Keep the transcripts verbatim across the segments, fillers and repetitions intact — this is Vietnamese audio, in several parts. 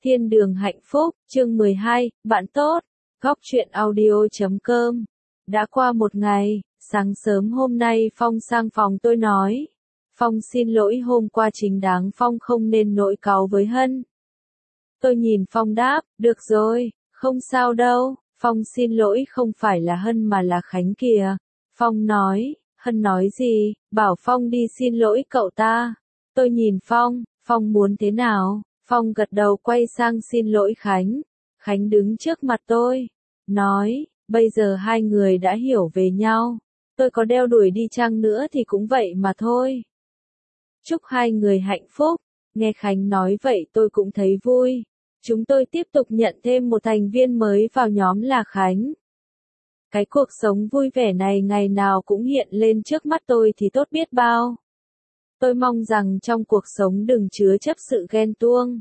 Thiên đường hạnh phúc, chương mười hai, bạn tốt, góc truyện audio chấm com. Đã qua một ngày, sáng sớm hôm nay Phong sang phòng tôi nói. Phong xin lỗi hôm qua chính đáng Phong không nên nổi cáu với Hân. Tôi nhìn Phong đáp, được rồi, không sao đâu, Phong xin lỗi không phải là Hân mà là Khánh kìa. Phong nói, Hân nói gì, bảo Phong đi xin lỗi cậu ta. Tôi nhìn Phong, Phong muốn thế nào? Phong gật đầu quay sang xin lỗi Khánh. Khánh đứng trước mặt tôi, nói, bây giờ hai người đã hiểu về nhau. Tôi có đeo đuổi đi chăng nữa thì cũng vậy mà thôi. Chúc hai người hạnh phúc. Nghe Khánh nói vậy tôi cũng thấy vui. Chúng tôi tiếp tục nhận thêm một thành viên mới vào nhóm là Khánh. Cái cuộc sống vui vẻ này ngày nào cũng hiện lên trước mắt tôi thì tốt biết bao. Tôi mong rằng trong cuộc sống đừng chứa chấp sự ghen tuông,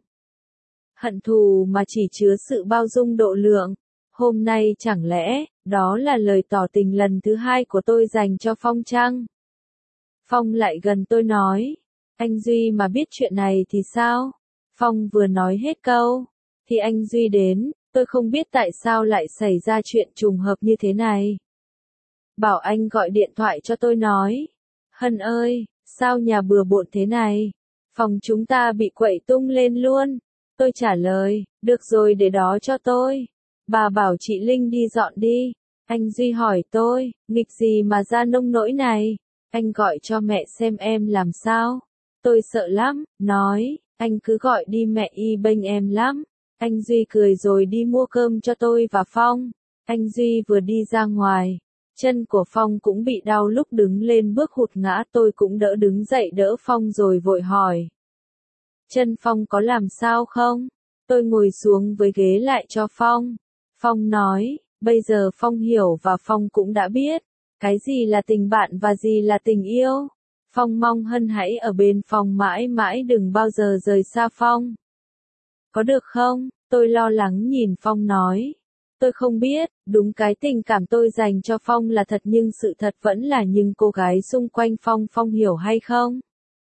hận thù mà chỉ chứa sự bao dung độ lượng. Hôm nay chẳng lẽ, đó là lời tỏ tình lần thứ hai của tôi dành cho Phong chăng? Phong lại gần tôi nói, anh Duy mà biết chuyện này thì sao? Phong vừa nói hết câu, thì anh Duy đến, tôi không biết tại sao lại xảy ra chuyện trùng hợp như thế này. Bảo anh gọi điện thoại cho tôi nói, Hân ơi, sao nhà bừa bộn thế này? Phòng chúng ta bị quậy tung lên luôn. Tôi trả lời, được rồi để đó cho tôi. Bà bảo chị Linh đi dọn đi. Anh Duy hỏi tôi, nghịch gì mà ra nông nỗi này? Anh gọi cho mẹ xem em làm sao. Tôi sợ lắm, nói, anh cứ gọi đi mẹ y bênh em lắm. Anh Duy cười rồi đi mua cơm cho tôi và Phong. Anh Duy vừa đi ra ngoài, chân của Phong cũng bị đau lúc đứng lên bước hụt ngã, tôi cũng đỡ đứng dậy đỡ Phong rồi vội hỏi. Chân Phong có làm sao không? Tôi ngồi xuống với ghế lại cho Phong. Phong nói, bây giờ Phong hiểu và Phong cũng đã biết, cái gì là tình bạn và gì là tình yêu. Phong mong Hân hãy ở bên Phong mãi mãi đừng bao giờ rời xa Phong. Có được không? Tôi lo lắng nhìn Phong nói. Tôi không biết, đúng cái tình cảm tôi dành cho Phong là thật nhưng sự thật vẫn là những cô gái xung quanh Phong. Phong hiểu hay không?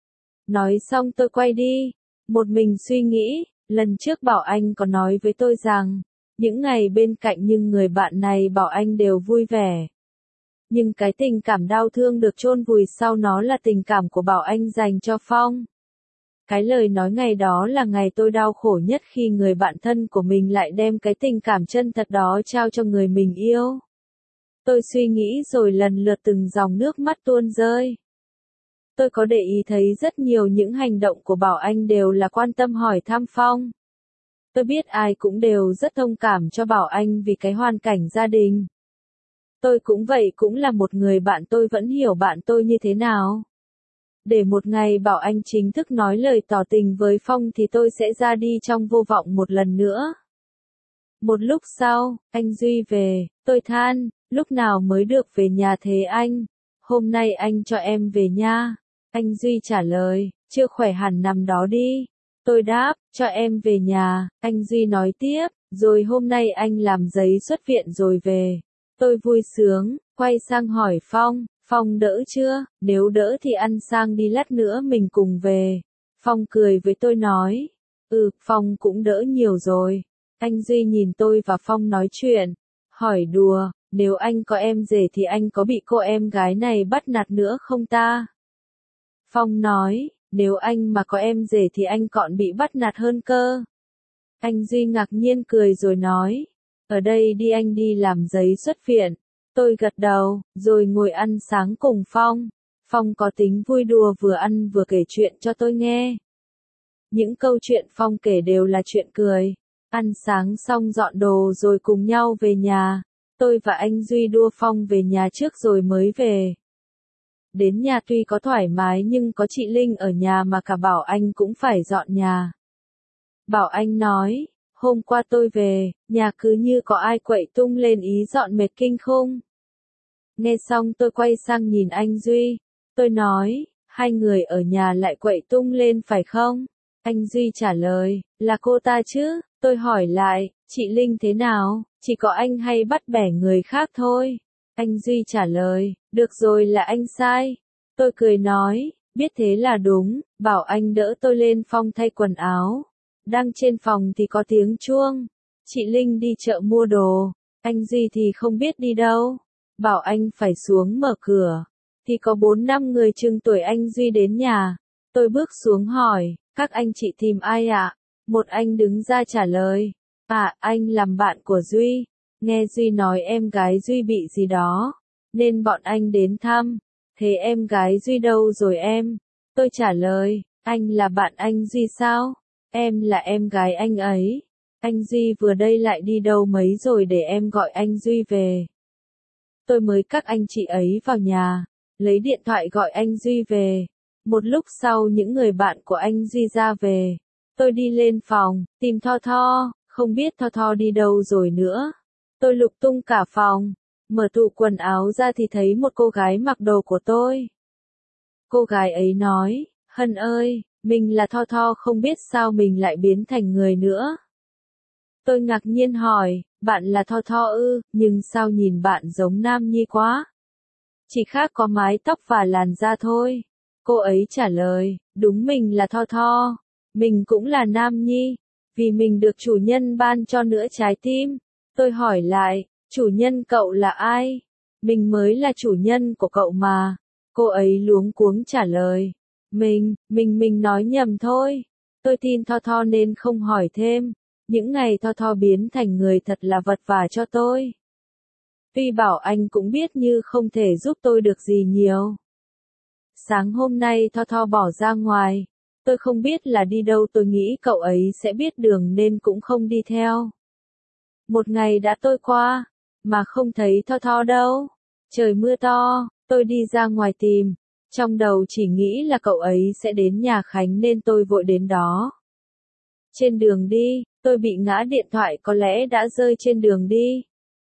Nói xong tôi quay đi, một mình suy nghĩ, lần trước Bảo Anh có nói với tôi rằng, những ngày bên cạnh những người bạn này Bảo Anh đều vui vẻ. Nhưng cái tình cảm đau thương được chôn vùi sau nó là tình cảm của Bảo Anh dành cho Phong. Cái lời nói ngày đó là ngày tôi đau khổ nhất khi người bạn thân của mình lại đem cái tình cảm chân thật đó trao cho người mình yêu. Tôi suy nghĩ rồi lần lượt từng dòng nước mắt tuôn rơi. Tôi có để ý thấy rất nhiều những hành động của Bảo Anh đều là quan tâm hỏi thăm Phong. Tôi biết ai cũng đều rất thông cảm cho Bảo Anh vì cái hoàn cảnh gia đình. Tôi cũng vậy, cũng là một người bạn, tôi vẫn hiểu bạn tôi như thế nào. Để một ngày Bảo Anh chính thức nói lời tỏ tình với Phong thì tôi sẽ ra đi trong vô vọng một lần nữa. Một lúc sau, anh Duy về, tôi than, lúc nào mới được về nhà thế anh? Hôm nay anh cho em về nha. Anh Duy trả lời, chưa khỏe hẳn nằm đó đi. Tôi đáp, cho em về nhà. Anh Duy nói tiếp, rồi hôm nay anh làm giấy xuất viện rồi về. Tôi vui sướng, quay sang hỏi Phong, Phong đỡ chưa? Nếu đỡ thì ăn sang đi, lát nữa mình cùng về. Phong cười với tôi nói, ừ, Phong cũng đỡ nhiều rồi. Anh Duy nhìn tôi và Phong nói chuyện, hỏi đùa, nếu anh có em rể thì anh có bị cô em gái này bắt nạt nữa không ta? Phong nói, nếu anh mà có em rể thì anh còn bị bắt nạt hơn cơ. Anh Duy ngạc nhiên cười rồi nói, ở đây đi, anh đi làm giấy xuất viện. Tôi gật đầu, rồi ngồi ăn sáng cùng Phong. Phong có tính vui đùa, vừa ăn vừa kể chuyện cho tôi nghe. Những câu chuyện Phong kể đều là chuyện cười. Ăn sáng xong dọn đồ rồi cùng nhau về nhà. Tôi và anh Duy đua Phong về nhà trước rồi mới về. Đến nhà tuy có thoải mái nhưng có chị Linh ở nhà mà cả Bảo Anh cũng phải dọn nhà. Bảo Anh nói, hôm qua tôi về, nhà cứ như có ai quậy tung lên ý dọn mệt kinh khủng. Nghe xong tôi quay sang nhìn anh Duy. Tôi nói, hai người ở nhà lại quậy tung lên phải không? Anh Duy trả lời, là cô ta chứ. Tôi hỏi lại, chị Linh thế nào? Chỉ có anh hay bắt bẻ người khác thôi. Anh Duy trả lời, được rồi, là anh sai. Tôi cười nói, biết thế là đúng. Bảo Anh đỡ tôi lên Phong thay quần áo. Đang trên phòng thì có tiếng chuông. Chị Linh đi chợ mua đồ. Anh Duy thì không biết đi đâu. Bảo anh phải xuống mở cửa. Thì có bốn năm người chừng tuổi anh Duy đến nhà. Tôi bước xuống hỏi, các anh chị tìm ai ạ? Một anh đứng ra trả lời. À, anh làm bạn của Duy. Nghe Duy nói em gái Duy bị gì đó. Nên bọn anh đến thăm. Thế em gái Duy đâu rồi em? Tôi trả lời, anh là bạn anh Duy sao? Em là em gái anh ấy. Anh Duy vừa đây lại đi đâu mấy rồi để em gọi anh Duy về. Tôi mới các anh chị ấy vào nhà, lấy điện thoại gọi anh Duy về. Một lúc sau những người bạn của anh Duy ra về. Tôi đi lên phòng, tìm Tho Tho, không biết Tho Tho đi đâu rồi nữa. Tôi lục tung cả phòng, mở tủ quần áo ra thì thấy một cô gái mặc đồ của tôi. Cô gái ấy nói, Hân ơi, mình là Tho Tho không biết sao mình lại biến thành người nữa. Tôi ngạc nhiên hỏi, bạn là Tho Tho ư, nhưng sao nhìn bạn giống Nam Nhi quá? Chỉ khác có mái tóc và làn da thôi. Cô ấy trả lời, đúng mình là Tho Tho, mình cũng là Nam Nhi, vì mình được chủ nhân ban cho nửa trái tim. Tôi hỏi lại, chủ nhân cậu là ai? Mình mới là chủ nhân của cậu mà. Cô ấy luống cuống trả lời, mình, mình mình nói nhầm thôi. Tôi tin Tho Tho nên không hỏi thêm. Những ngày Tho Tho biến thành người thật là vật vã cho tôi. Tuy bảo anh cũng biết như không thể giúp tôi được gì nhiều. Sáng hôm nay Tho Tho bỏ ra ngoài. Tôi không biết là đi đâu, tôi nghĩ cậu ấy sẽ biết đường nên cũng không đi theo. Một ngày đã trôi qua, mà không thấy Tho Tho đâu. Trời mưa to, tôi đi ra ngoài tìm. Trong đầu chỉ nghĩ là cậu ấy sẽ đến nhà Khánh nên tôi vội đến đó. Trên đường đi, tôi bị ngã điện thoại có lẽ đã rơi trên đường đi.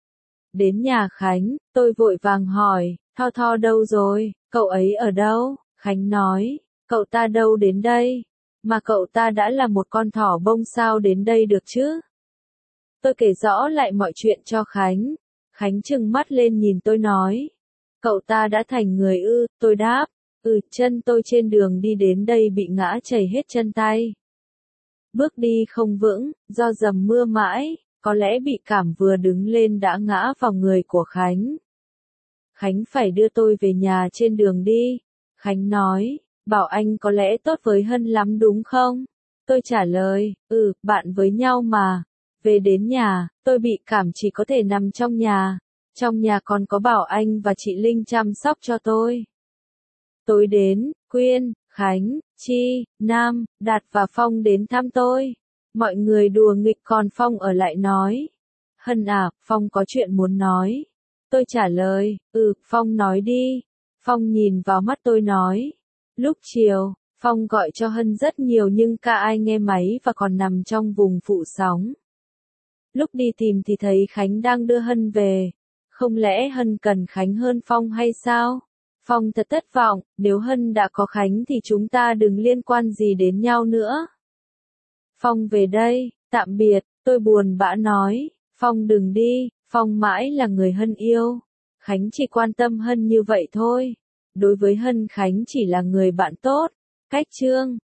Đến nhà Khánh, tôi vội vàng hỏi, Tho Tho đâu rồi, cậu ấy ở đâu? Khánh nói, cậu ta đâu đến đây, mà cậu ta đã là một con thỏ bông sao đến đây được chứ? Tôi kể rõ lại mọi chuyện cho Khánh. Khánh trừng mắt lên nhìn tôi nói, cậu ta đã thành người ư? Tôi đáp, ừ, chân tôi trên đường đi đến đây bị ngã chảy hết chân tay. Bước đi không vững, do dầm mưa mãi, có lẽ bị cảm vừa đứng lên đã ngã vào người của Khánh. Khánh phải đưa tôi về nhà trên đường đi. Khánh nói, bảo anh có lẽ tốt với Hân lắm đúng không? Tôi trả lời, ừ, bạn với nhau mà. Về đến nhà, tôi bị cảm chỉ có thể nằm trong nhà. Trong nhà còn có Bảo Anh và chị Linh chăm sóc cho tôi. Tối đến, Quyên, Khánh, Chi, Nam, Đạt và Phong đến thăm tôi. Mọi người đùa nghịch còn Phong ở lại nói. Hân à, Phong có chuyện muốn nói. Tôi trả lời, ừ, Phong nói đi. Phong nhìn vào mắt tôi nói. Lúc chiều, Phong gọi cho Hân rất nhiều nhưng cả ai nghe máy và còn nằm trong vùng phụ sóng. Lúc đi tìm thì thấy Khánh đang đưa Hân về. Không lẽ Hân cần Khánh hơn Phong hay sao? Phong thật thất vọng, nếu Hân đã có Khánh thì chúng ta đừng liên quan gì đến nhau nữa. Phong về đây, tạm biệt, tôi buồn bã nói, Phong đừng đi, Phong mãi là người Hân yêu. Khánh chỉ quan tâm Hân như vậy thôi. Đối với Hân Khánh chỉ là người bạn tốt. Cách chương